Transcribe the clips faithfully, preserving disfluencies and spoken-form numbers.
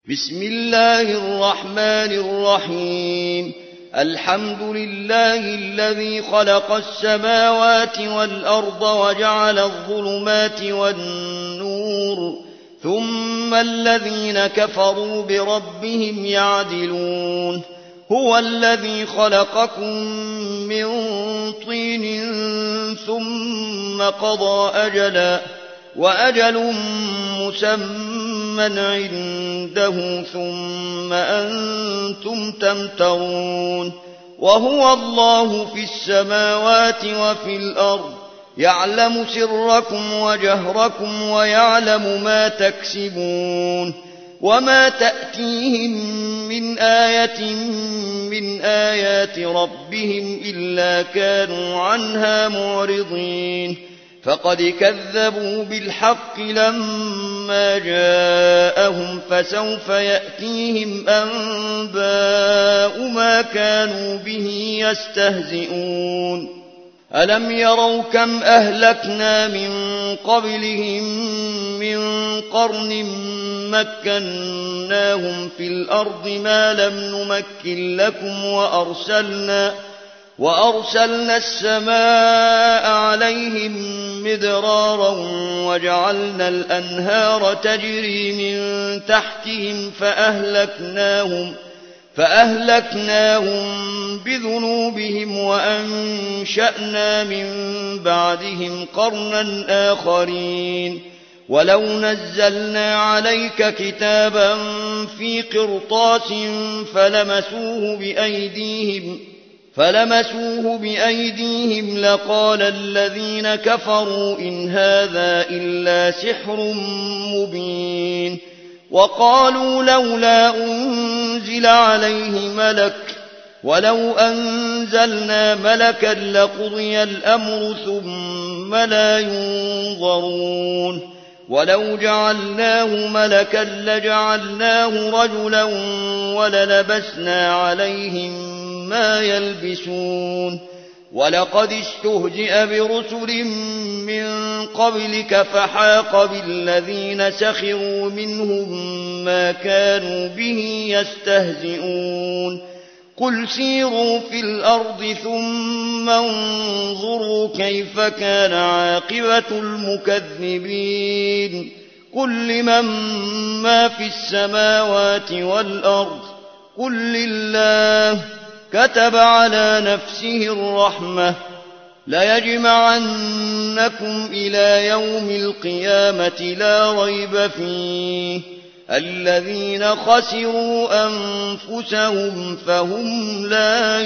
بسم الله الرحمن الرحيم الحمد لله الذي خلق السماوات والأرض وجعل الظلمات والنور ثم الذين كفروا بربهم يعدلون هو الذي خلقكم من طين ثم قضى أجلا وأجل مسمى عنده ثم أنتم تمترون وهو الله في السماوات وفي الأرض يعلم سركم وجهركم ويعلم ما تكسبون وما تأتيهم من آية من آيات ربهم إلا كانوا عنها معرضين فقد كذبوا بالحق لما جاءهم فسوف يأتيهم أنباء ما كانوا به يستهزئون ألم يروا كم أهلكنا من قبلهم من قرن مكناهم في الأرض ما لم نمكن لكم وأرسلنا وأرسلنا السماء عليهم مدرارا وجعلنا الأنهار تجري من تحتهم فأهلكناهم فأهلكناهم بذنوبهم وأنشأنا من بعدهم قرنا آخرين ولو نزلنا عليك كتابا في قرطاس فلمسوه بأيديهم فلمسوه بأيديهم لقال الذين كفروا إن هذا إلا سحر مبين وقالوا لولا أنزل عليه ملك ولو أنزلنا ملكا لقضي الأمر ثم لا ينظرون ولو جعلناه ملكا لجعلناه رجلا وللبسنا عليهم ما يلبسون ولقد استهزئ برسل من قبلك فحاق بالذين سخروا منهم ما كانوا به يستهزئون قل سيروا في الأرض ثم انظروا كيف كان عاقبة المكذبين قل لمن ما في السماوات والأرض قل لله كتب على نفسه الرحمة ليجمعنكم إلى يوم القيامة لا ريب فيه الذين خسروا أنفسهم فهم لا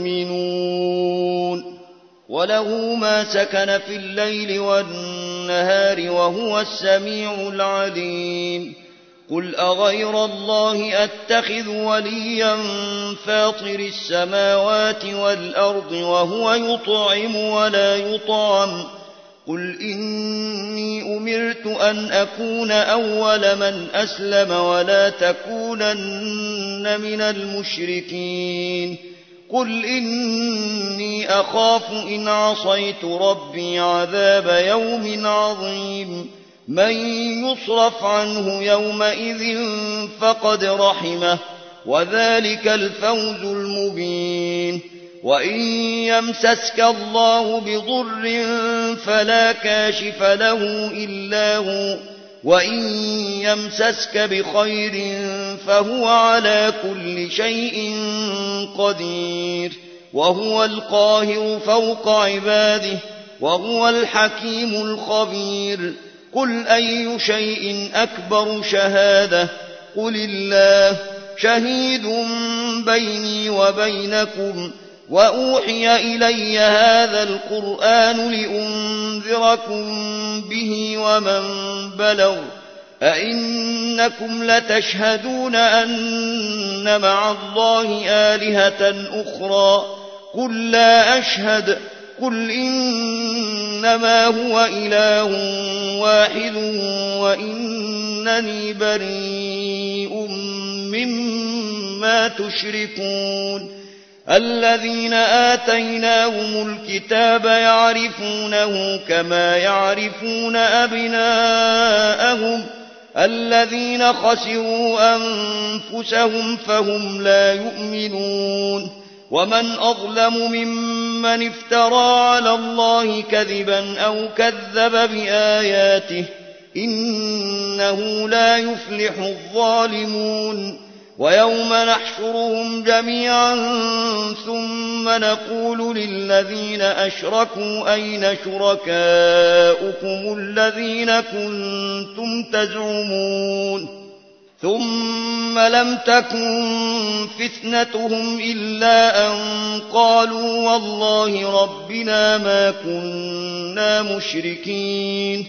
يؤمنون وله ما سكن في الليل والنهار وهو السميع العليم قل أغير الله أتخذ وليا فاطر السماوات والأرض وهو يطعم ولا يطعم قل إني أمرت أن أكون أول من أسلم ولا تكونن من المشركين قل إني أخاف إن عصيت ربي عذاب يوم عظيم من يصرف عنه يومئذ فقد رحمه وذلك الفوز المبين وإن يمسسك الله بضر فلا كاشف له إلا هو وإن يمسسك بخير فهو على كل شيء قدير وهو القاهر فوق عباده وهو الحكيم الخبير قل أي شيء أكبر شهادة قل الله شهيد بيني وبينكم وأوحي إلي هذا القرآن لأنذركم به ومن بلغ أئنكم لتشهدون أن مع الله آلهة أخرى قل لا أشهد قل إنما هو إله واحد وإنني بريء مما تشركون الذين آتيناهم الكتاب يعرفونه كما يعرفون أبناءهم الذين خسروا أنفسهم فهم لا يؤمنون ومن أظلم ممن افترى على الله كذبا أو كذب بآياته إنه لا يفلح الظالمون ويوم نحشرهم جميعا ثم نقول للذين أشركوا أين شركاؤكم الذين كنتم تزعمون ثم لم تكن فتنتهم إلا أن قالوا والله ربنا ما كنا مشركين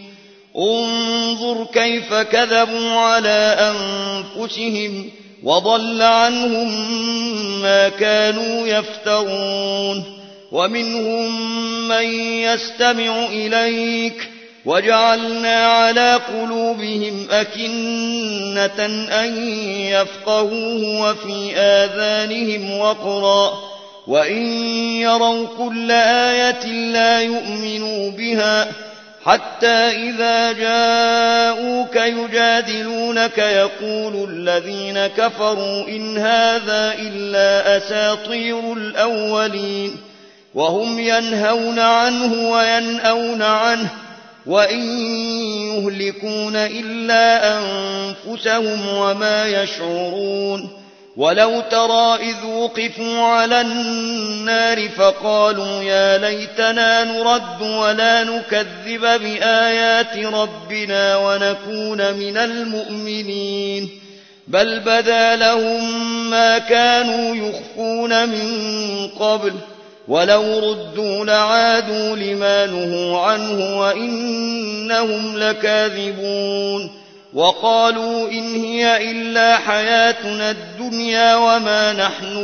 انظر كيف كذبوا على أنفسهم وضل عنهم ما كانوا يفترون ومنهم من يستمع إليك وجعلنا على قلوبهم أكنة أن يفقهوه وفي آذانهم وقرا وإن يروا كل آية لا يؤمنوا بها حتى إذا جاءوك يجادلونك يقول الذين كفروا إن هذا إلا أساطير الأولين وهم ينهون عنه وينأون عنه وإن يهلكون إلا أنفسهم وما يشعرون ولو ترى إذ وقفوا على النار فقالوا يا ليتنا نرد ولا نكذب بآيات ربنا ونكون من المؤمنين بل بدا لهم ما كانوا يخفون من قبل ولو ردوا لعادوا لما نهوا عنه وإنهم لكاذبون وقالوا إن هي إلا حياتنا الدنيا وما نحن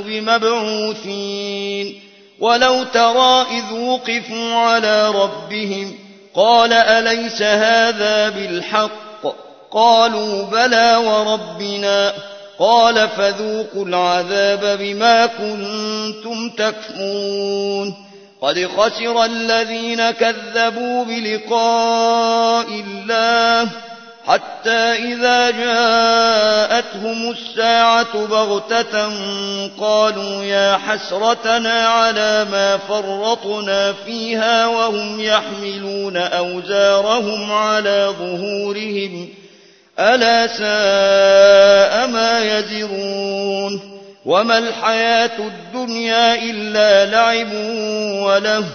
بمبعوثين ولو ترى إذ وقفوا على ربهم قال أليس هذا بالحق قالوا بلى وربنا قال فذوقوا العذاب بما كنتم تكفرون قد خسر الذين كذبوا بلقاء الله حتى إذا جاءتهم الساعة بغتة قالوا يا حسرتنا على ما فرطنا فيها وهم يحملون أوزارهم على ظهورهم ألا ساء ما يزرون وما الحياة الدنيا إلا لعب وله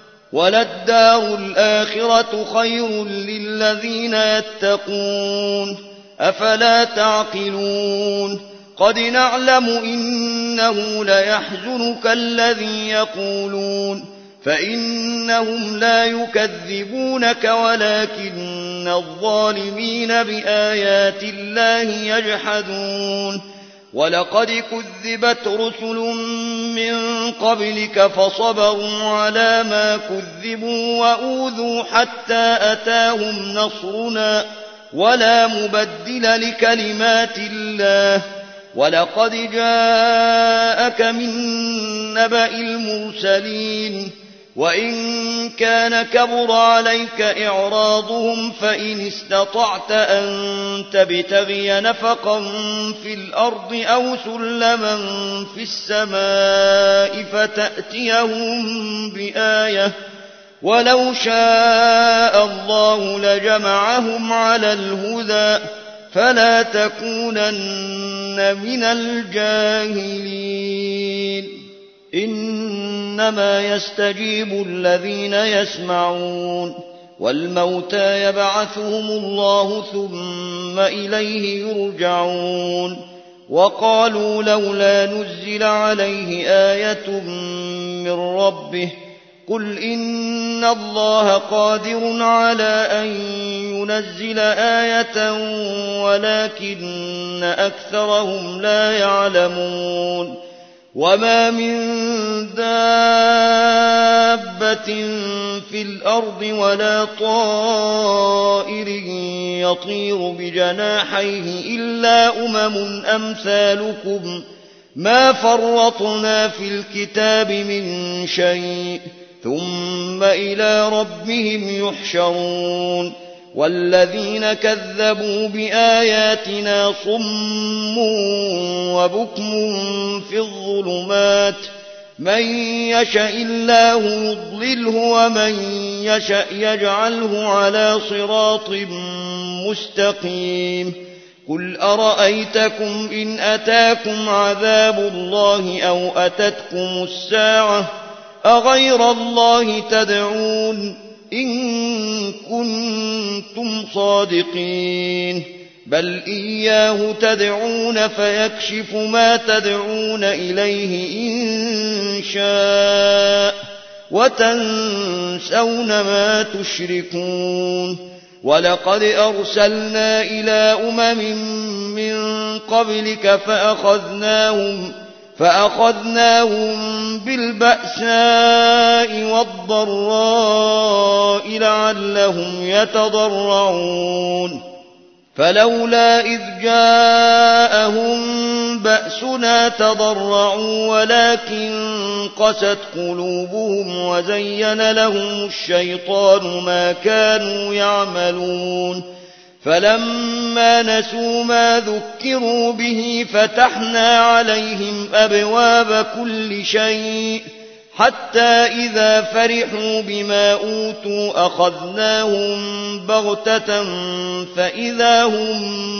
وللدار الآخرة خير للذين يتقون أفلا تعقلون قد نعلم إنه ليحزنك الذي يقولون فإنهم لا يكذبونك ولكن الظالمين بآيات الله يجحدون ولقد كذبت رسل من قبلك فصبروا على ما كذبوا وأوذوا حتى أتاهم نصرنا ولا مبدل لكلمات الله ولقد جاءك من نبأ المرسلين وإن كان كبر عليك إعراضهم فإن استطعت أن تبتغي نفقا في الأرض أو سلما في السماء فتأتيهم بآية ولو شاء الله لجمعهم على الهدى فلا تكونن من الجاهلين إنما يستجيب الذين يسمعون والموتى يبعثهم الله ثم إليه يرجعون وقالوا لولا نزل عليه آية من ربه قل إن الله قادر على أن ينزل آية ولكن أكثرهم لا يعلمون وما من دابة في الأرض ولا طائر يطير بجناحيه إلا أمم أمثالكم ما فرطنا في الكتاب من شيء ثم إلى ربهم يحشرون والذين كذبوا بآياتنا صم وبكم في الظلمات من يشاء الله يضلله ومن يشاء يجعله على صراط مستقيم قل أرأيتكم إن أتاكم عذاب الله أو أتتكم الساعة أغير الله تدعون إن كنتم صادقين بل إياه تدعون فيكشف ما تدعون إليه إن شاء وتنسون ما تشركون ولقد أرسلنا إلى أمم من قبلك فأخذناهم فأخذناهم بالبأساء والضراء لعلهم يتضرعون فلولا إذ جاءهم بأسنا تضرعوا ولكن قست قلوبهم وزين لهم الشيطان ما كانوا يعملون فلما نسوا ما ذكروا به فتحنا عليهم أبواب كل شيء حتى إذا فرحوا بما أوتوا أخذناهم بغتة فإذا هم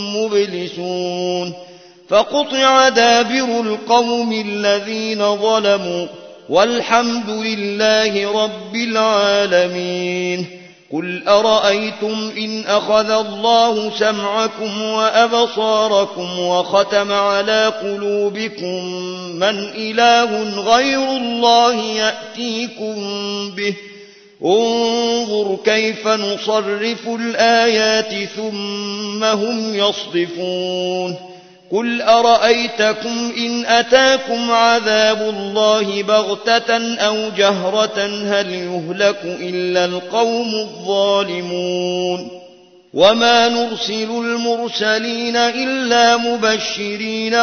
مبلسون فقطع دابر القوم الذين ظلموا والحمد لله رب العالمين قل أرأيتم إن أخذ الله سمعكم وأبصاركم وختم على قلوبكم من إله غير الله يأتيكم به انظر كيف نصرف الآيات ثم هم يصدفون قل أرأيتكم إن أتاكم عذاب الله بغتة أو جهرة هل يهلك إلا القوم الظالمون وما نرسل المرسلين إلا مبشرين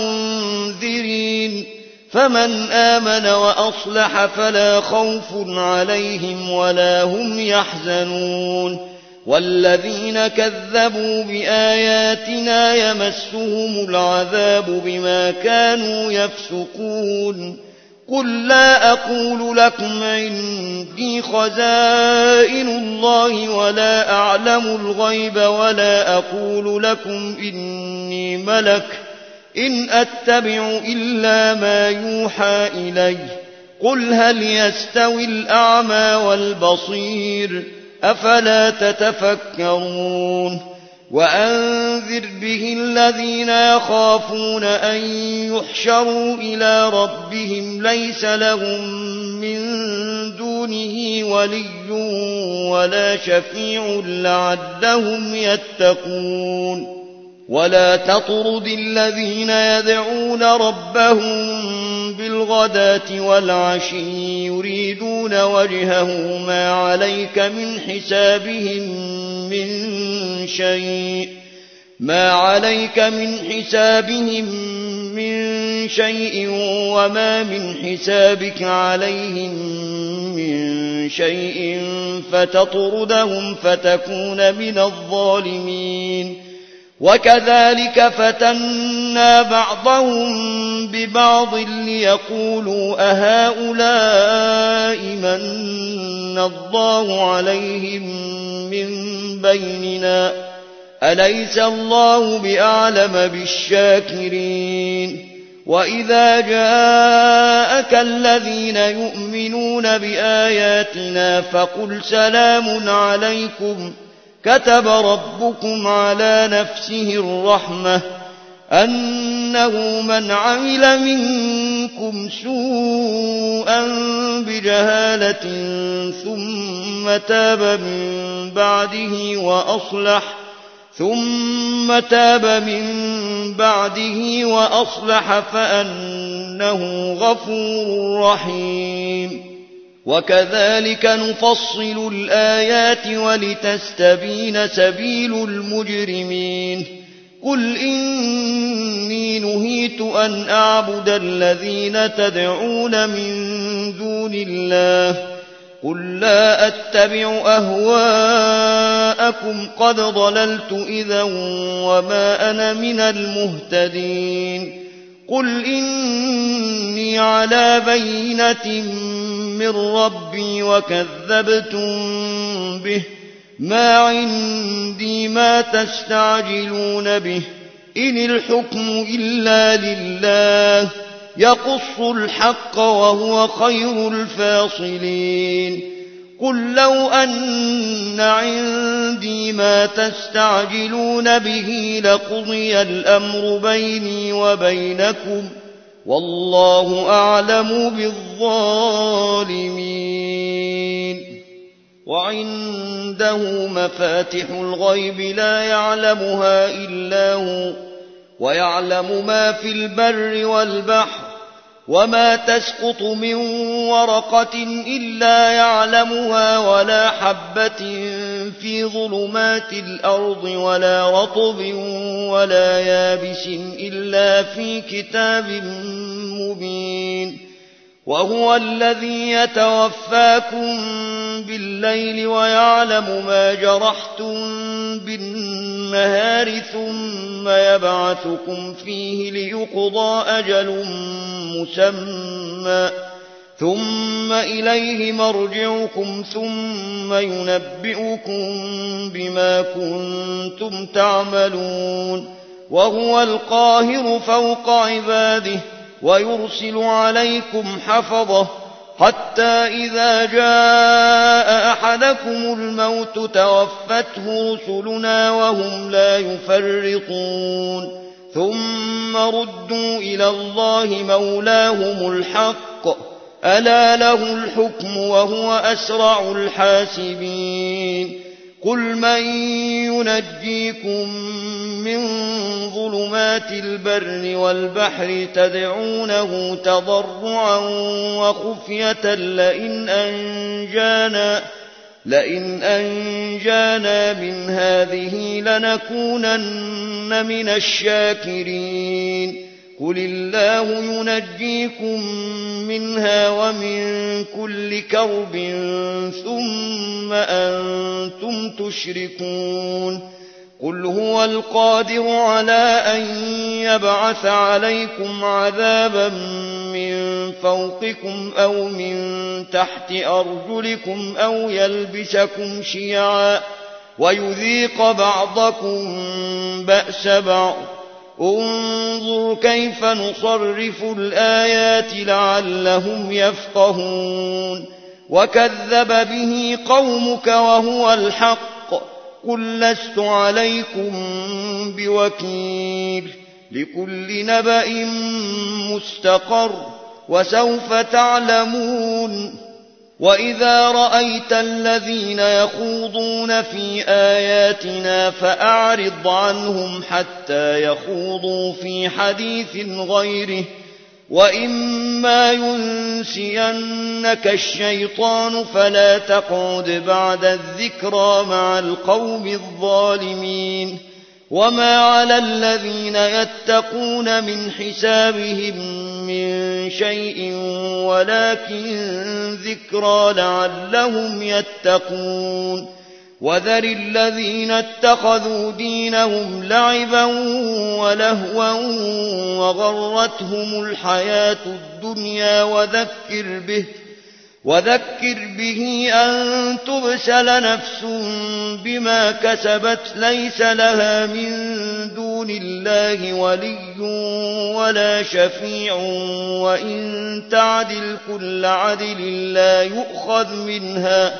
ومنذرين فمن آمن وأصلح فلا خوف عليهم ولا هم يحزنون والذين كذبوا بآياتنا يمسهم العذاب بما كانوا يفسقون قل لا أقول لكم عندي خزائن الله ولا أعلم الغيب ولا أقول لكم إني ملك إن أتبع إلا ما يوحى إلي قل هل يستوي الأعمى والبصير أفلا تتفكرون وأنذر به الذين يخافون أن يحشروا إلى ربهم ليس لهم من دونه ولي ولا شفيع لعلهم يتقون ولا تطرد الذين يدعون ربهم بالغداة والعشي يريدون وجهه ما عليك من حسابهم من شيء ما عليك من حسابهم من شيء وما من حسابك عليهم من شيء فتطردهم فتكون من الظالمين وكذلك فتنا بعضهم ببعض ليقولوا أهؤلاء من الله عليهم من بيننا أليس الله بأعلم بالشاكرين وإذا جاءك الذين يؤمنون بآياتنا فقل سلام عليكم كتب ربكم على نفسه الرحمة أنه من عمل منكم سوءا بجهالة ثم تاب من بعده وأصلح ثم تاب من بعده وأصلح فأنه غفور رحيم وكذلك نفصل الآيات ولتستبين سبيل المجرمين قل إني نهيت أن أعبد الذين تدعون من دون الله قل لا أتبع أهواءكم قد ضللت إذا وما أنا من المهتدين قل إني على بينة من ربي وكذبتم به ما عندي ما تستعجلون به إن الحكم إلا لله يقص الحق وهو خير الفاصلين قل لو أن عندي ما تستعجلون به لقضي الأمر بيني وبينكم والله أعلم بالظالمين وعنده مفاتح الغيب لا يعلمها إلا هو ويعلم ما في البر والبحر وما تسقط من ورقة إلا يعلمها ولا حبة في ظلمات الأرض ولا رطب ولا يابس إلا في كتاب مبين وهو الذي يتوفاكم بالليل ويعلم ما جرحتم بالنهار ثم يبعثكم فيه ليقضى أجل مسمى ثم إليه مرجعكم ثم ينبئكم بما كنتم تعملون وهو القاهر فوق عباده ويرسل عليكم حفظه حتى إذا جاء أحدكم الموت توفته رسلنا وهم لا يفرطون ثم ردوا إلى الله مولاهم الحق ألا له الحكم وهو أسرع الحاسبين قل من ينجيكم من ظلمات البر والبحر تدعونه تضرعا وخفية لئن أنجانا, لئن أنجانا من هذه لنكونن من الشاكرين قل الله ينجيكم منها ومن كل كرب ثم أنتم تشركون قل هو القادر على أن يبعث عليكم عذابا من فوقكم أو من تحت أرجلكم أو يلبسكم شيعا ويذيق بعضكم بأس بعض انظر كيف نصرف الآيات لعلهم يفقهون وكذب به قومك وهو الحق قل لست عليكم بوكيل لكل نبأ مستقر وسوف تعلمون وإذا رأيت الذين يخوضون في آياتنا فأعرض عنهم حتى يخوضوا في حديث غيره وإما ينسينك الشيطان فلا تقعد بعد الذكرى مع القوم الظالمين وما على الذين يتقون من حسابهم من شيء ولكن ذكرى لعلهم يتقون وذر الذين اتخذوا دينهم لعبا ولهوا وغرتهم الحياة الدنيا وذكر به وذكر به أن تبسل نفس بما كسبت ليس لها من دون الله ولي ولا شفيع وإن تعدل كل عدل لا يؤخذ منها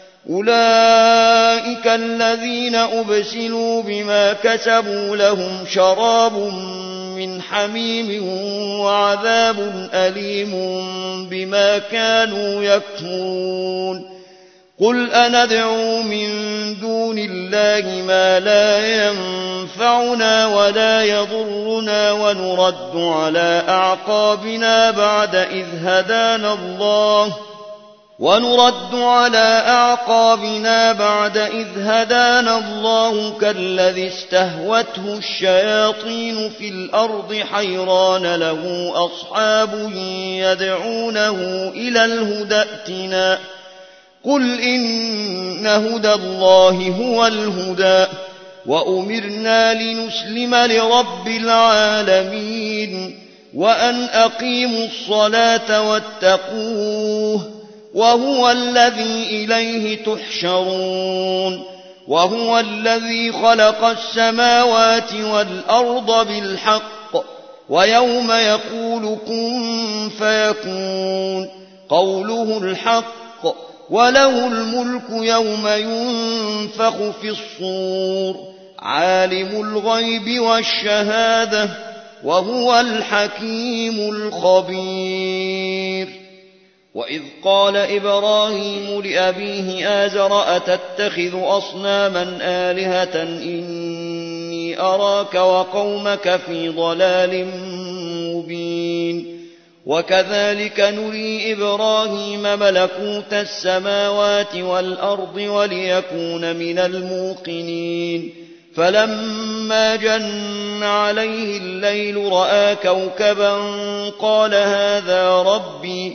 أولئك الذين أبسلوا بما كسبوا لهم شراب من حميم وعذاب أليم بما كانوا يكفرون قل أندعو من دون الله ما لا ينفعنا ولا يضرنا ونرد على أعقابنا بعد إذ هدانا الله ونرد على أعقابنا بعد إذ هدانا الله كالذي استهوته الشياطين في الأرض حيران له أصحاب يدعونه إلى الهدى ائتنا قل إن هدى الله هو الهدى وأمرنا لنسلم لرب العالمين وأن أقيموا الصلاة واتقوه وهو الذي إليه تحشرون وهو الذي خلق السماوات والأرض بالحق ويوم يقول كن فيكون قوله الحق وله الملك يوم ينفخ في الصور عالم الغيب والشهادة وهو الحكيم الخبير وإذ قال إبراهيم لأبيه آزر أتتخذ أصناما آلهة إني أراك وقومك في ضلال مبين وكذلك نري إبراهيم ملكوت السماوات والأرض وليكون من الموقنين فلما جن عليه الليل رأى كوكبا قال هذا ربي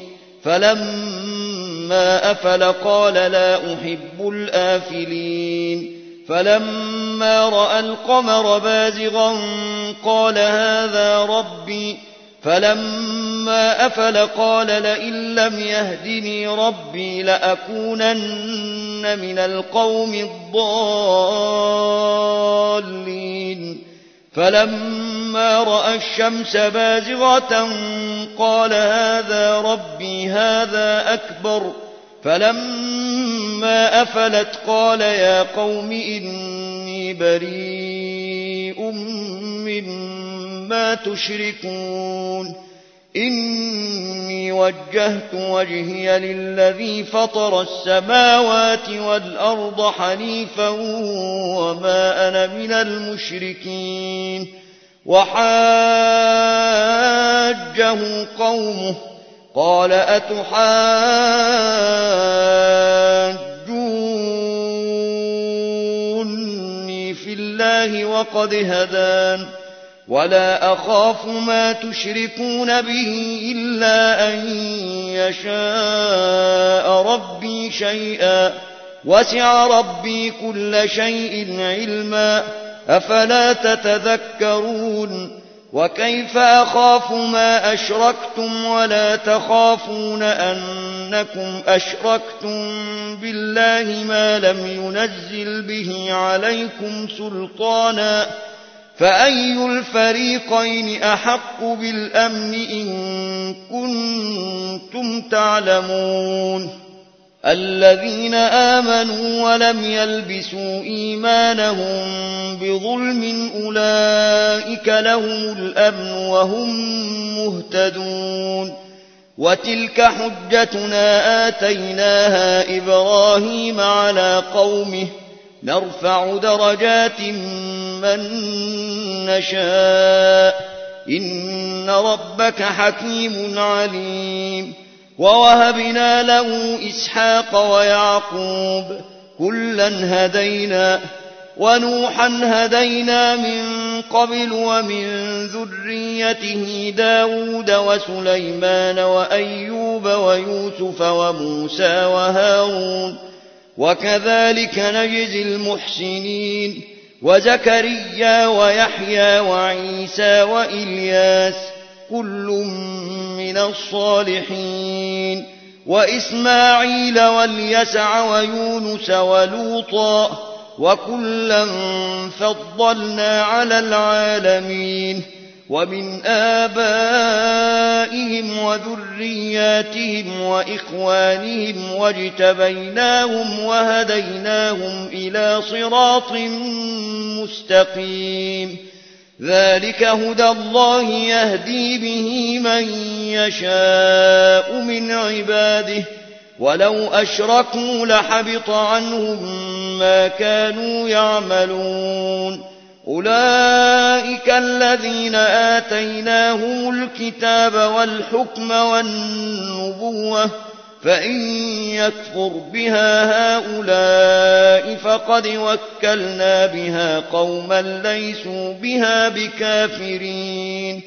فلما أفل قال لا أحب الآفلين فلما رأى القمر بازغا قال هذا ربي فلما أفل قال لئن لم يهدني ربي لأكونن من القوم الضالين فلما رأى الشمس بازغة قال هذا ربي هذا أكبر فلما أفلت قال يا قوم إني بريء مما تشركون إني وجهت وجهي للذي فطر السماوات والأرض حنيفا وما أنا من المشركين وحاجه قومه قال أتحاجوني في الله وقد هدان ولا أخاف ما تشركون به إلا أن يشاء ربي شيئا وسع ربي كل شيء علما أفلا تتذكرون وكيف أخاف ما أشركتم ولا تخافون أنكم أشركتم بالله ما لم ينزل به عليكم سلطانا فأي الفريقين أحق بالأمن إن كنتم تعلمون الذين آمنوا ولم يلبسوا إيمانهم بظلم أولئك لهم الأمن وهم مهتدون وتلك حجتنا آتيناها إبراهيم على قومه نرفع درجات من نشاء إن ربك حكيم عليم ووهبنا له إسحاق ويعقوب كلا هدينا ونوحا هدينا من قبل ومن ذريته داود وسليمان وأيوب ويوسف وموسى وهارون وكذلك نجزي المحسنين وزكريا ويحيى وعيسى وإلياس كل من الصالحين وإسماعيل واليسع ويونس ولوطا وكلا فضلنا على العالمين ومن آبائهم وذرياتهم وإخوانهم واجتبيناهم وهديناهم إلى صراط مستقيم ذلك هدى الله يهدي به من يشاء من عباده ولو أشركوا لحبط عنهم ما كانوا يعملون أولئك الذين آتيناهم الكتاب والحكم والنبوة فإن يكفر بها هؤلاء فقد وكلنا بها قوما ليسوا بها بكافرين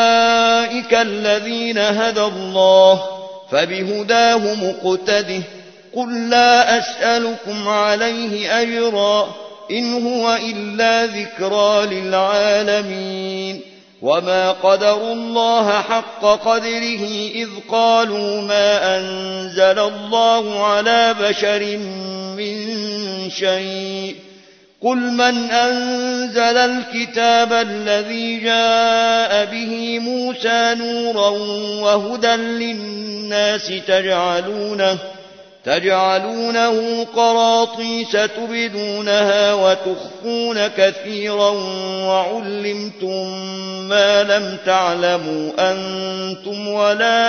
أولئك الذين هدى الله فبهداه مقتده قل لا أسألكم عليه أجرا إن هو إلا ذكرى للعالمين وما قدروا الله حق قدره إذ قالوا ما أنزل الله على بشر من شيء قل من أنزل الكتاب الذي جاء به موسى نورا وهدى للناس تجعلونه تجعلونه قراطيس تبدونها وتخفون كثيرا وعلمتم ما لم تعلموا أنتم ولا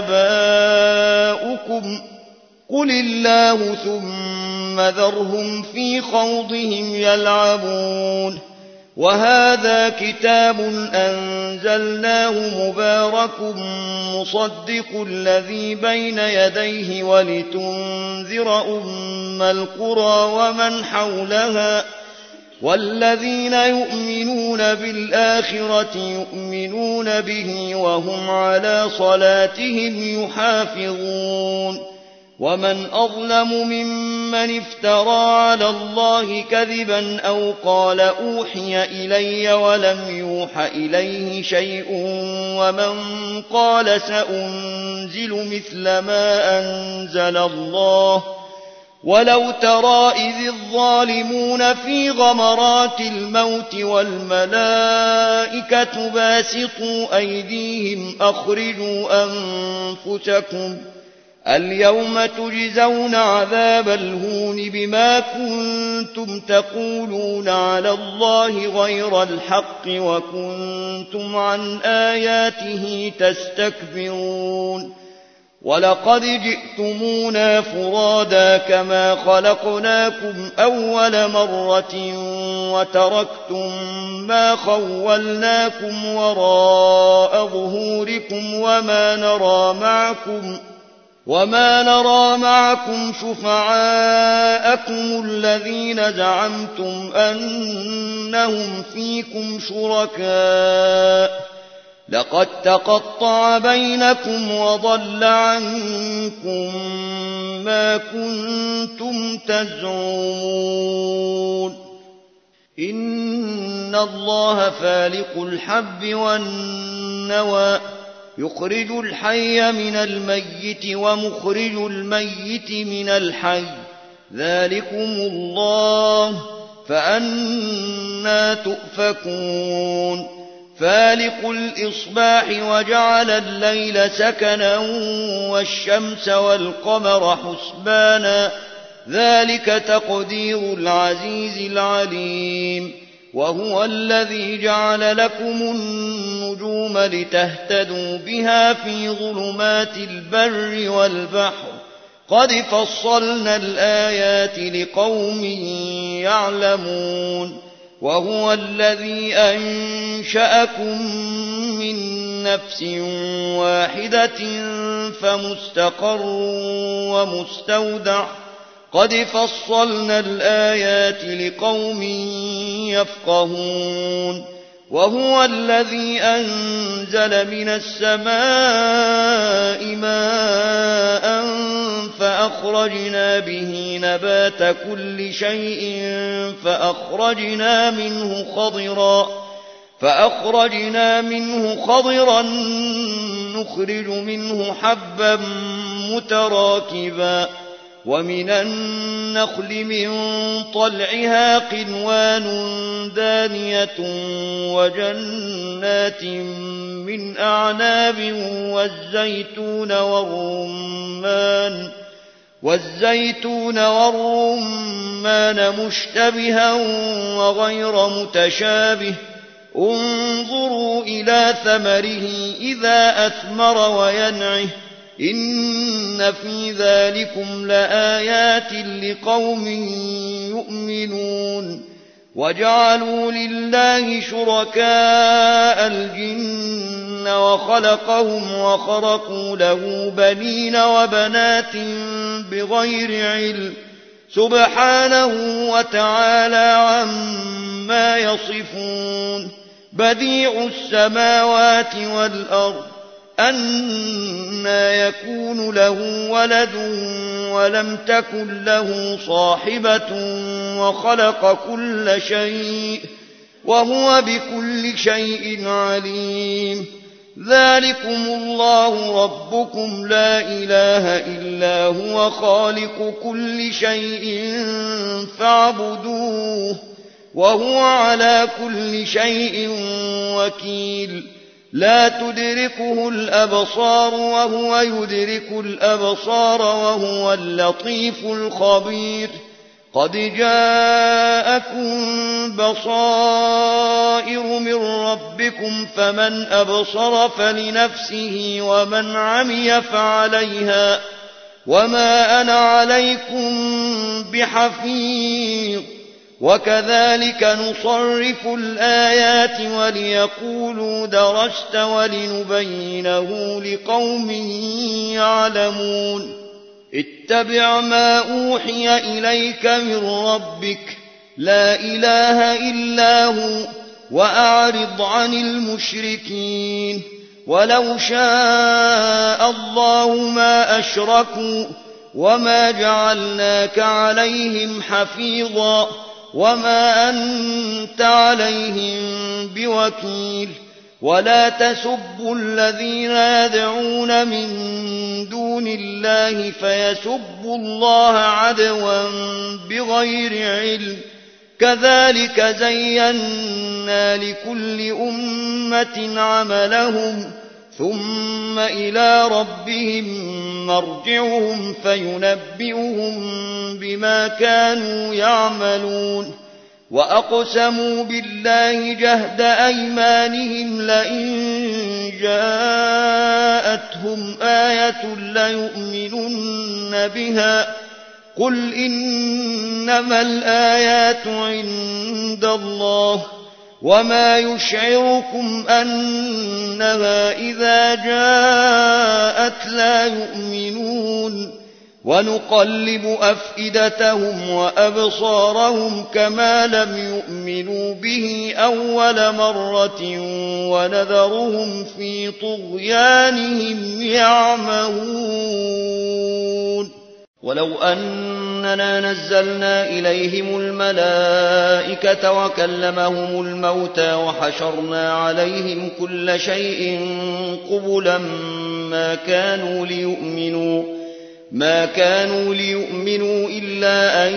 آباؤكم قل الله ثم ذرهم في خوضهم يلعبون وهذا كتاب أنزلناه مبارك مصدق الذي بين يديه ولتنذر أم القرى ومن حولها والذين يؤمنون بالآخرة يؤمنون به وهم على صلاتهم يحافظون ومن أظلم ممن افترى على الله كذبا أو قال أوحي إلي ولم يوح إليه شيء ومن قال سأنزل مثل ما أنزل الله ولو ترى إذ الظالمون في غمرات الموت والملائكة باسطوا أيديهم أخرجوا أنفسكم اليوم تجزون عذاب الهون بما كنتم تقولون على الله غير الحق وكنتم عن آياته تستكبرون ولقد جئتمونا فرادا كما خلقناكم أول مرة وتركتم ما خولناكم وراء ظهوركم وما نرى معكم وما نرى معكم شفعاءكم الذين زعمتم أنهم فيكم شركاء لقد تقطع بينكم وضل عنكم ما كنتم تزعمون إن الله فالق الحب والنوى يخرج الحي من الميت ومخرج الميت من الحي ذلكم الله فأنى تؤفكون فالق الإصباح وجعل الليل سكنا والشمس والقمر حسبانا ذلك تقدير العزيز العليم وهو الذي جعل لكم النجوم لتهتدوا بها في ظلمات البر والبحر قد فصلنا الآيات لقوم يعلمون وهو الذي أنشأكم من نفس واحدة فمستقر ومستودع قد فصلنا الآيات لقوم يفقهون وهو الذي أنزل من السماء ماء فأخرجنا به نبات كل شيء فأخرجنا منه خضرا فأخرجنا منه خضرا نخرج منه حبا متراكبا ومن النخل من طلعها قنوان دانية وجنات من أعناب والزيتون والرمان والزيتون والرمان مشتبها وغير متشابه انظروا إلى ثمره إذا أثمر وينعه إن في ذلكم لآيات لقوم يؤمنون وجعلوا لله شركاء الجن وخلقهم وخرقوا له بنين وبنات بغير علم سبحانه وتعالى عما يصفون بديع السماوات والأرض أنى يكون له ولد ولم تكن له صاحبة وخلق كل شيء وهو بكل شيء عليم. ذلكم الله ربكم لا إله إلا هو خالق كل شيء فاعبدوه وهو على كل شيء وكيل. لا تدركه الأبصار وهو يدرك الأبصار وهو اللطيف الخبير. قد جاءكم بصائر من ربكم فمن أبصر فلنفسه ومن عمي فعليها وما أنا عليكم بحفيظ. وكذلك نصرف الآيات وليقولوا درست ولنبينه لقوم يعلمون. اتبع ما أوحي إليك من ربك لا إله إلا هو وأعرض عن المشركين. ولو شاء الله ما أشركوا وما جعلناك عليهم حفيظا وما أنت عليهم بوكيل. ولا تسبوا الذين يدعون من دون الله فيسبوا الله عدوا بغير علم. كذلك زينا لكل أمة عملهم ثم إلى ربهم مرجعهم فينبئهم بما كانوا يعملون. وأقسموا بالله جهد أيمانهم لئن جاءتهم آية ليؤمنن بها قل إنما الآيات عند الله وما يشعركم أنها إذا جاءت لا يؤمنون. ونقلب أفئدتهم وأبصارهم كما لم يؤمنوا به أول مرة ونذرهم في طغيانهم يعمهون. ولو أننا نزلنا إليهم الملائكة وكلمهم الموتى وحشرنا عليهم كل شيء قبلا ما كانوا ليؤمنوا ما كانوا ليؤمنوا إلا أن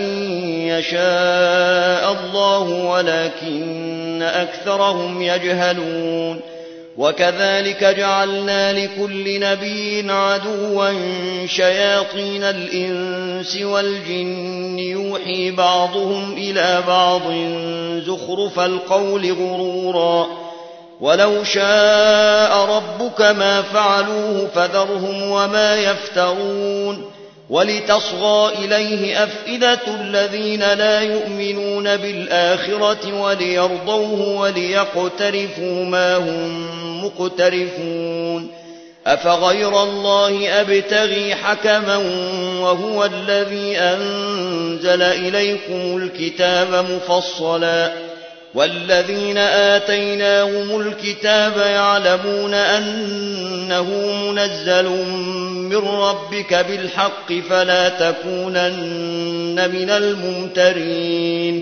يشاء الله ولكن أكثرهم يجهلون. وكذلك جعلنا لكل نبي عدوا شياطين الإنس والجن يوحي بعضهم إلى بعض زخرف القول غرورا. ولو شاء ربك ما فعلوه فذرهم وما يفترون. ولتصغى إليه أفئدة الذين لا يؤمنون بالآخرة وليرضوه وليقترفوا ما هم مقترفون. أفغير الله أبتغي حكما وهو الذي أنزل إليكم الكتاب مفصلا والذين آتيناهم الكتاب يعلمون أنه منزل من ربك بالحق فلا تكونن من الممترين.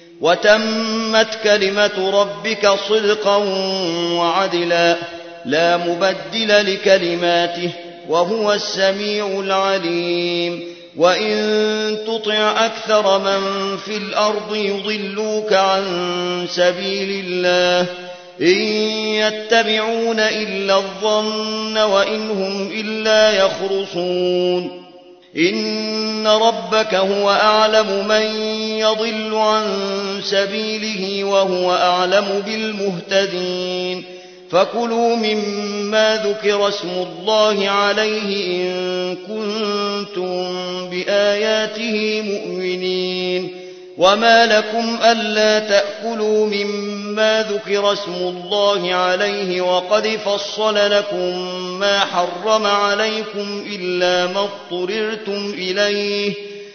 وتمت كلمة ربك صدقا وعدلا لا مبدل لكلماته وهو السميع العليم. وإن تطع أكثر من في الأرض يضلوك عن سبيل الله إن يتبعون إلا الظن وإن هم إلا يخرصون. إن ربك هو أعلم من يضل عن سبيله وهو أعلم بالمهتدين. فكلوا مما ذكر اسم الله عليه إن كنتم بآياته مؤمنين. وما لكم ألا تأكلوا مما ذكر اسم الله عليه وقد فصل لكم ما حرم عليكم إلا ما اضطررتم إليه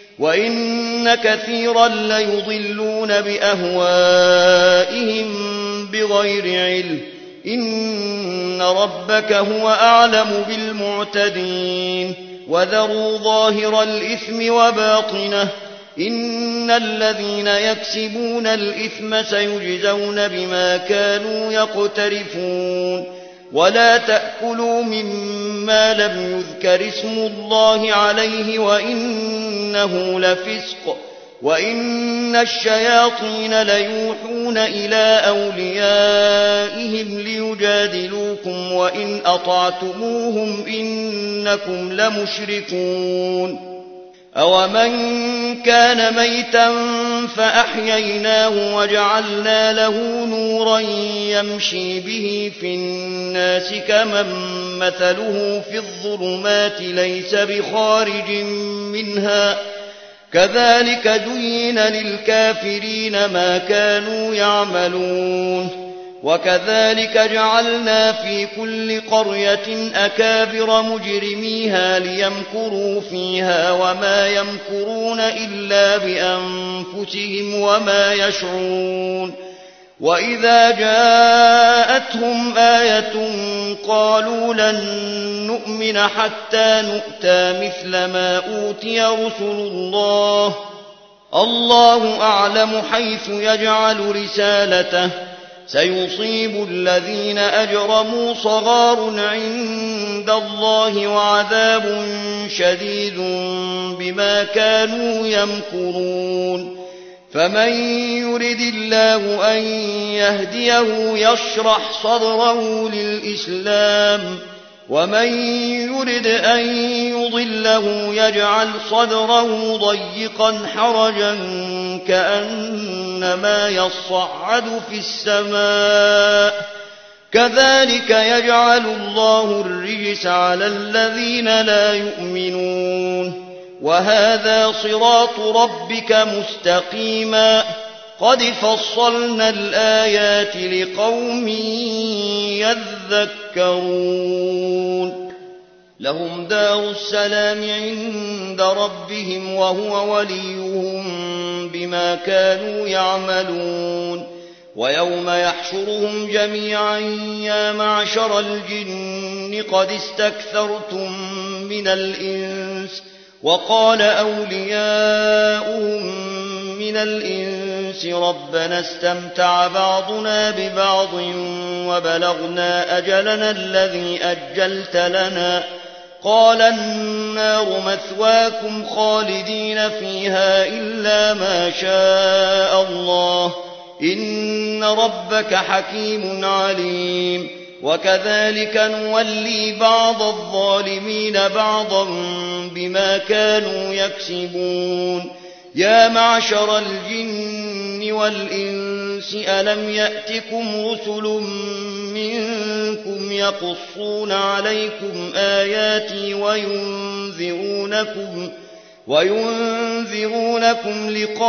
وإن كثيرا ليضلون بأهوائهم بغير علم إن ربك هو أعلم بالمعتدين وذروا ظاهر الإثم وباطنه إن الذين يكسبون الإثم سيجزون بما كانوا يقترفون ولا تأكلوا مما لم يذكر اسم الله عليه وإنه لفسق وإن الشياطين ليوحون إلى أوليائهم ليجادلوكم وإن أطعتموهم إنكم لمشركون أومن كان ميتا فأحييناه وجعلنا له نورا يمشي به في الناس كمن مثله في الظلمات ليس بخارج منها كذلك زين للكافرين ما كانوا يعملون وكذلك جعلنا في كل قرية أكابر مجرميها ليمكروا فيها وما يمكرون إلا بأنفسهم وما يشعرون وإذا جاءتهم آية قالوا لن نؤمن حتى نؤتى مثل ما أوتي رسل الله الله أعلم حيث يجعل رسالته سيصيب الذين أجرموا صغار عند الله وعذاب شديد بما كانوا يمكرون فمن يرد الله أن يهديه يشرح صدره للإسلام ومن يرد أن يضله يجعل صدره ضيقا حرجا كأنما يصعد في السماء كذلك يجعل الله الرجس على الذين لا يؤمنون وهذا صراط ربك مستقيما قد فصلنا الآيات لقوم يذكرون لهم دار السلام عند ربهم وهو وليهم بما كانوا يعملون ويوم يحشرهم جميعا يا معشر الجن قد استكثرتم من الإنس وقال أولياؤهم من الإنس ربنا استمتع بعضنا ببعض وبلغنا أجلنا الذي أجلت لنا قال النار مثواكم خالدين فيها إلا ما شاء الله إن ربك حكيم عليم وكذلك نولي بعض الظالمين بعضا بما كانوا يكسبون يا معشر الجن والإنس ألم يأتكم رسل منكم يقصون عليكم آياتي وينذرونكم وينذرونكم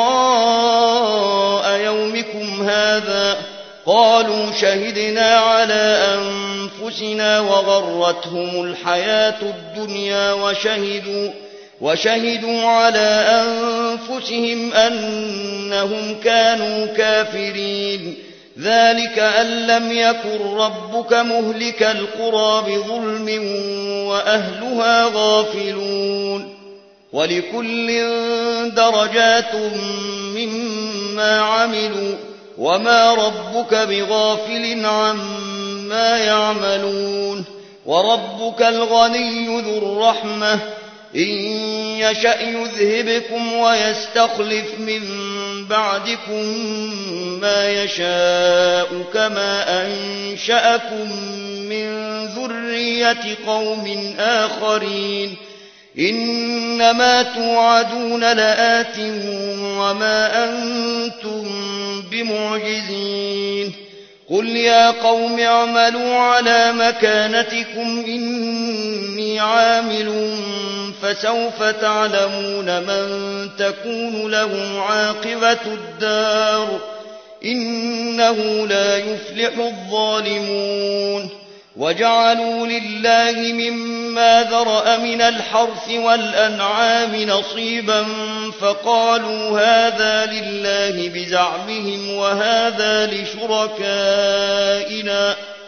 لقاء يومكم هذا قالوا شهدنا على أنفسنا وغرتهم الحياة الدنيا وشهدوا وشهدوا على أنفسهم أنهم كانوا كافرين ذلك أن لم يكن ربك مهلك القرى بظلم وأهلها غافلون ولكل درجات مما عملوا وما ربك بغافل عما يعملون وربك الغني ذو الرحمة إن يشأ يذهبكم ويستخلف من بعدكم ما يشاء كما أنشأكم من ذرية قوم آخرين إنما توعدون لآت وما أنتم بمعجزين قل يا قوم اعملوا على مكانتكم إني عامل فسوف تعلمون من تكون له عاقبة الدار إنه لا يفلح الظالمون وجعلوا لله مما ذرأ من الحرث والأنعام نصيبا فقالوا هذا لله بزعمهم وهذا لشركائنا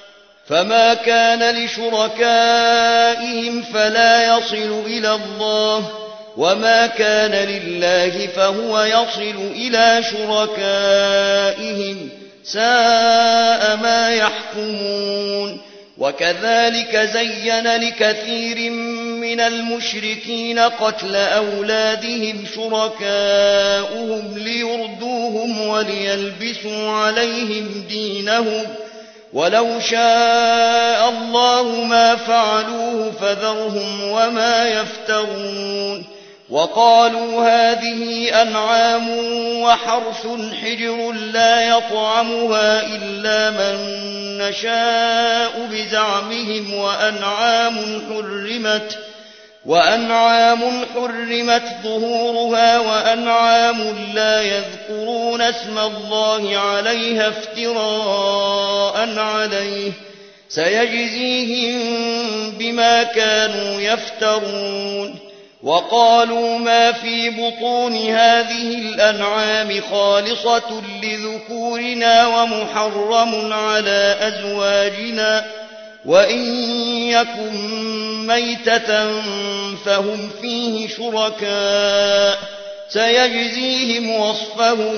فما كان لشركائهم فلا يصل إلى الله وما كان لله فهو يصل إلى شركائهم ساء ما يحكمون وكذلك زين لكثير من المشركين قتل أولادهم شركاؤهم ليردوهم وليلبسوا عليهم دينهم ولو شاء الله ما فعلوه فذرهم وما يفترون وقالوا هذه أنعام وحرث حجر لا يطعمها إلا من نشاء بزعمهم وأنعام حرمت وأنعام حرمت ظهورها وأنعام لا يذكرون اسم الله عليها افتراء عليه سيجزيهم بما كانوا يفترون وقالوا ما في بطون هذه الأنعام خالصة لذكورنا ومحرم على أزواجنا وإن يكن ميتة فهم فيه شركاء سيجزيهم وصفهم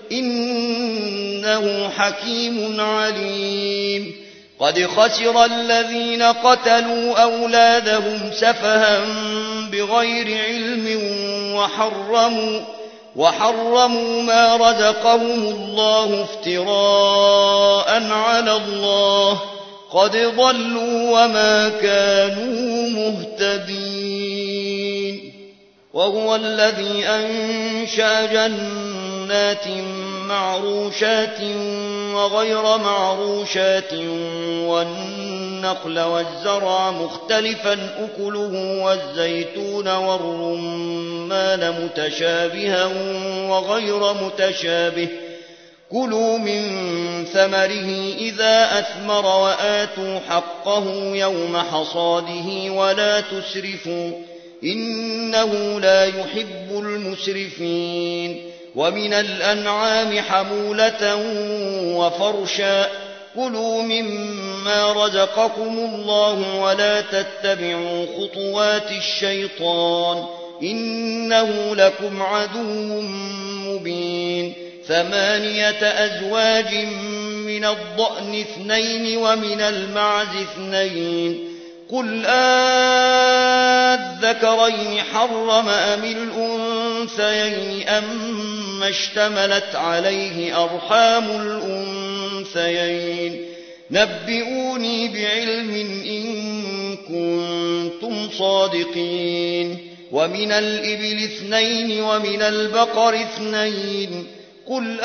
إنه حكيم عليم قد خسر الذين قتلوا أولادهم سفها بغير علم وحرموا, وحرموا ما رزقهم الله افتراء على الله قد ضلوا وما كانوا مهتدين وهو الذي أنشأ جنات معروشات وغير معروشات والنخل والزرع مختلفا أكله والزيتون والرمان متشابها وغير متشابه كلوا من ثمره إذا أثمر وآتوا حقه يوم حصاده ولا تسرفوا إنه لا يحب المسرفين ومن الأنعام حمولة وفرشا كلوا مما رزقكم الله ولا تتبعوا خطوات الشيطان إنه لكم عدو مبين ثمانية أزواج من الضأن اثنين ومن المعز اثنين قل آذكرين حرم أم الأنثيين أما اشتملت عليه أرحام الأنثيين نبئوني بعلم إن كنتم صادقين ومن الإبل اثنين ومن البقر اثنين قل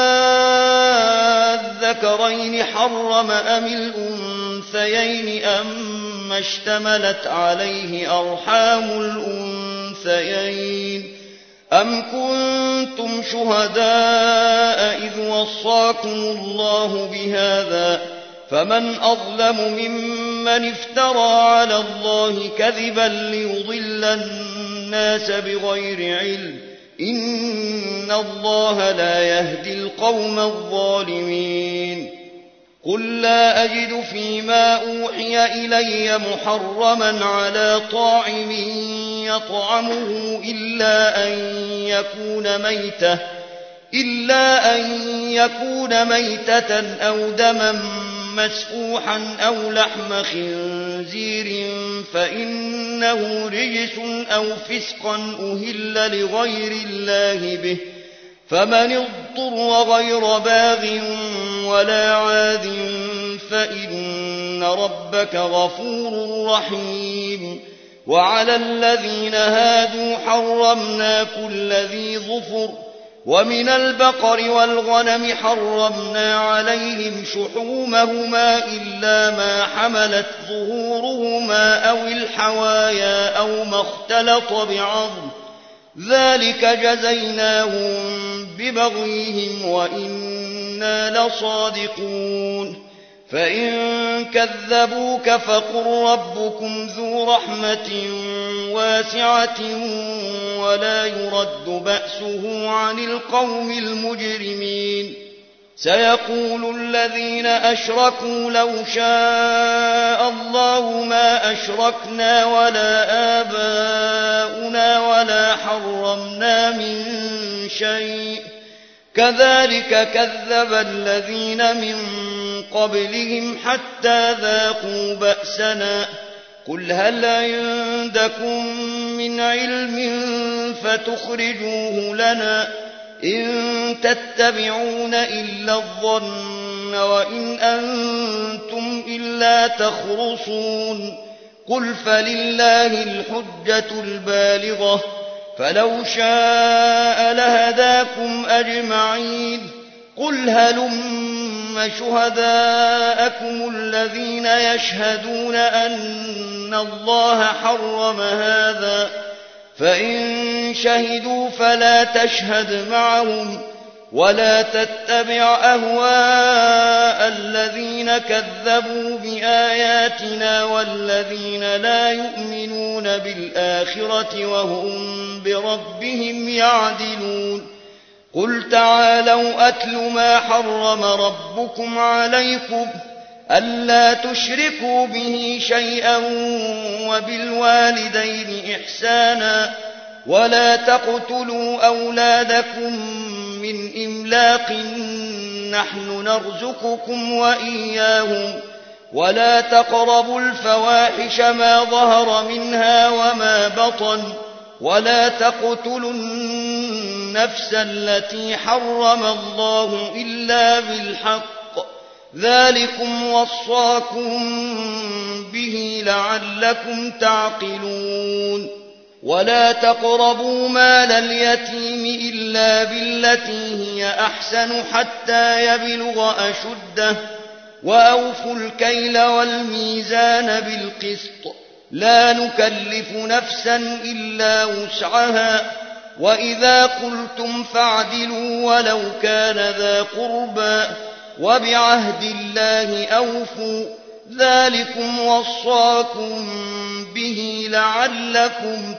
آذكرين حرم أم الأنثيين أما اشتملت عليه أرحام الأنثيين أم كنتم شهداء إذ وصاكم الله بهذا فمن أظلم ممن افترى على الله كذبا ليضل الناس بغير علم إن الله لا يهدي القوم الظالمين قل لا أجد فيما أوحي إلي محرما على طاعم يطعمه إلا أن يكون ميتة إلا أن يكون ميتة أو دما مسفوحا أو لحم خنزير فإنه رجس أو فسقا أهل لغير الله به فمن اضطر غير باغ ولا عاد فإن ربك غفور رحيم وعلى الذين هادوا حرمنا كل ذي ظفر ومن البقر والغنم حرمنا عليهم شحومهما إلا ما حملت ظهورهما أو الحوايا أو ما اختلط بعظم ذلك جزيناهم ببغيهم وإنا لصادقون فإن كذبوك فقل ربكم ذو رحمة واسعة ولا يرد بأسه عن القوم المجرمين سيقول الذين أشركوا لو شاء الله ما أشركنا ولا آباؤنا ولا حرمنا من شيء كذلك كذب الذين من قبلهم حتى ذاقوا بأسنا قل هل عندكم من علم فتخرجوه لنا إن تتبعون إلا الظن وإن أنتم إلا تخرصون قل فلله الحجة البالغة فلو شاء لهداكم أجمعين قل هلم شهداءكم الذين يشهدون أن الله حرم هذا فإن شهدوا فلا تشهد معهم ولا تتبع أهواء الذين كذبوا بآياتنا والذين لا يؤمنون بالآخرة وهم بربهم يعدلون قل تعالوا أتل ما حرم ربكم عليكم ألا تشركوا به شيئا وبالوالدين إحسانا ولا تقتلوا أولادكم من إملاق نحن نرزقكم وإياهم ولا تقربوا الفواحش ما ظهر منها وما بطن ولا تقتلوا النفس التي حرم الله إلا بالحق ذلكم وصاكم به لعلكم تعقلون ولا تقربوا مال اليتيم إلا بالتي هي أحسن حتى يبلغ أشده وأوفوا الكيل والميزان بالقسط لا نكلف نفسا إلا وسعها وإذا قلتم فاعدلوا ولو كان ذا قربى وبعهد الله أوفوا ذلكم وصاكم به لعلكم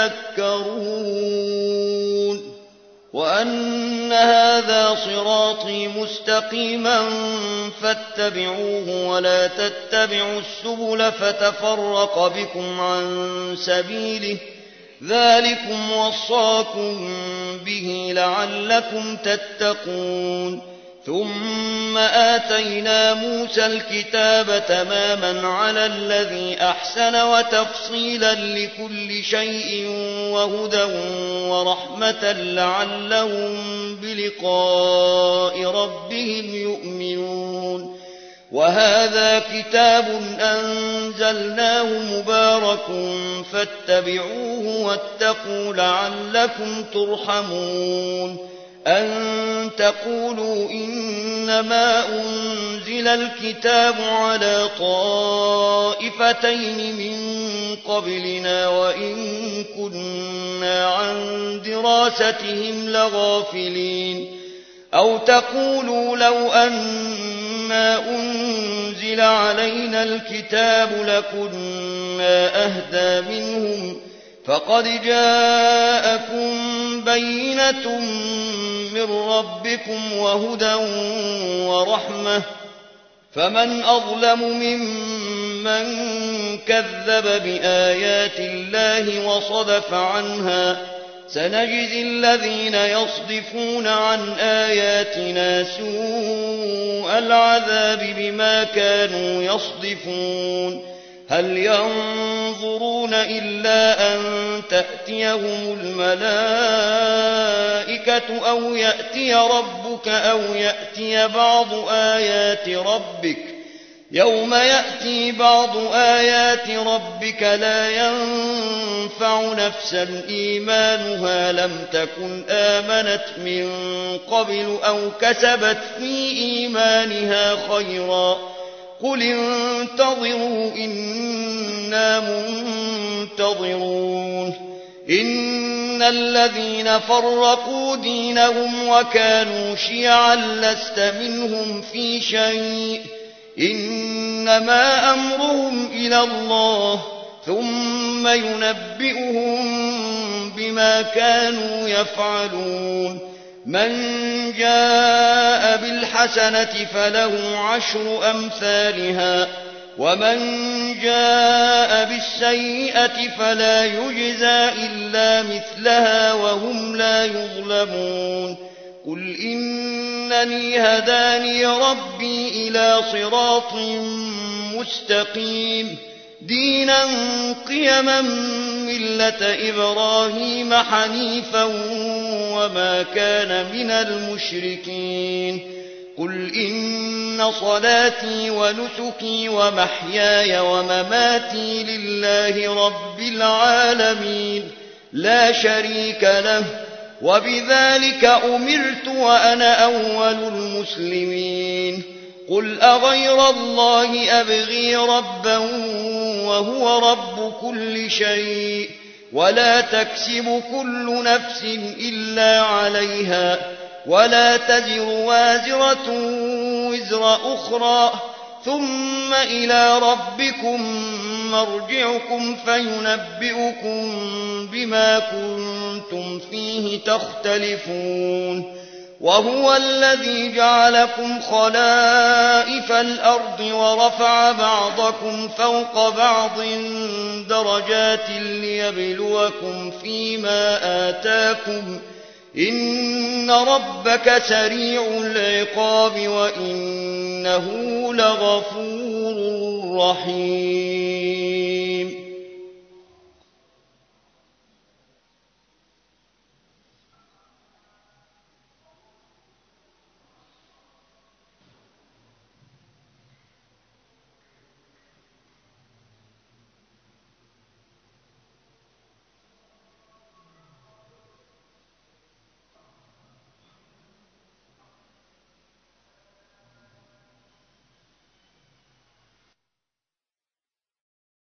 تذكرون وأن هذا صراطي مستقيما فاتبعوه ولا تتبعوا السبل فتفرق بكم عن سبيله ذلكم وصاكم به لعلكم تتقون ثم آتينا موسى الكتاب تماما على الذي أحسن وتفصيلا لكل شيء وهدى ورحمة لعلهم بلقاء ربهم يؤمنون وهذا كتاب أنزلناه مبارك فاتبعوه واتقوا لعلكم ترحمون أن تقولوا إنما أنزل الكتاب على طائفتين من قبلنا وإن كنا عن دراستهم لغافلين أو تقولوا لو أنا أنزل علينا الكتاب لكنا أهدى منهم فقد جاءكم بينة من ربكم وهدى ورحمة فمن أظلم ممن كذب بآيات الله وصدف عنها سنجزي الذين يصدفون عن آياتنا سوء العذاب بما كانوا يصدفون هل ينظرون إلا أن تأتيهم الملائكة أو يأتي ربك أو يأتي بعض آيات ربك يوم يأتي بعض آيات ربك لا ينفع نفسا إيمانها لم تكن آمنت من قبل أو كسبت في إيمانها خيرا قل انتظروا إنا منتظرون إن الذين فرقوا دينهم وكانوا شيعا لست منهم في شيء إنما أمرهم إلى الله ثم ينبئهم بما كانوا يفعلون من جاء بالحسنة فله عشر أمثالها ومن جاء بالسيئة فلا يجزى إلا مثلها وهم لا يظلمون قل إنني هداني ربي إلى صراط مستقيم دينا قيما ملة إبراهيم حنيفا وما كان من المشركين قل إن صلاتي ونسكي ومحياي ومماتي لله رب العالمين لا شريك له وبذلك أمرت وأنا أول المسلمين قل أغير الله أبغي ربا وهو رب كل شيء ولا تكسب كل نفس إلا عليها ولا تزر وازرة وزر أخرى ثم إلى ربكم مرجعكم فينبئكم بما كنتم فيه تختلفون وهو الذي جعلكم خلائف الأرض ورفع بعضكم فوق بعض درجات ليبلوكم فيما آتاكم إن ربك سريع العقاب وإنه لغفور رحيم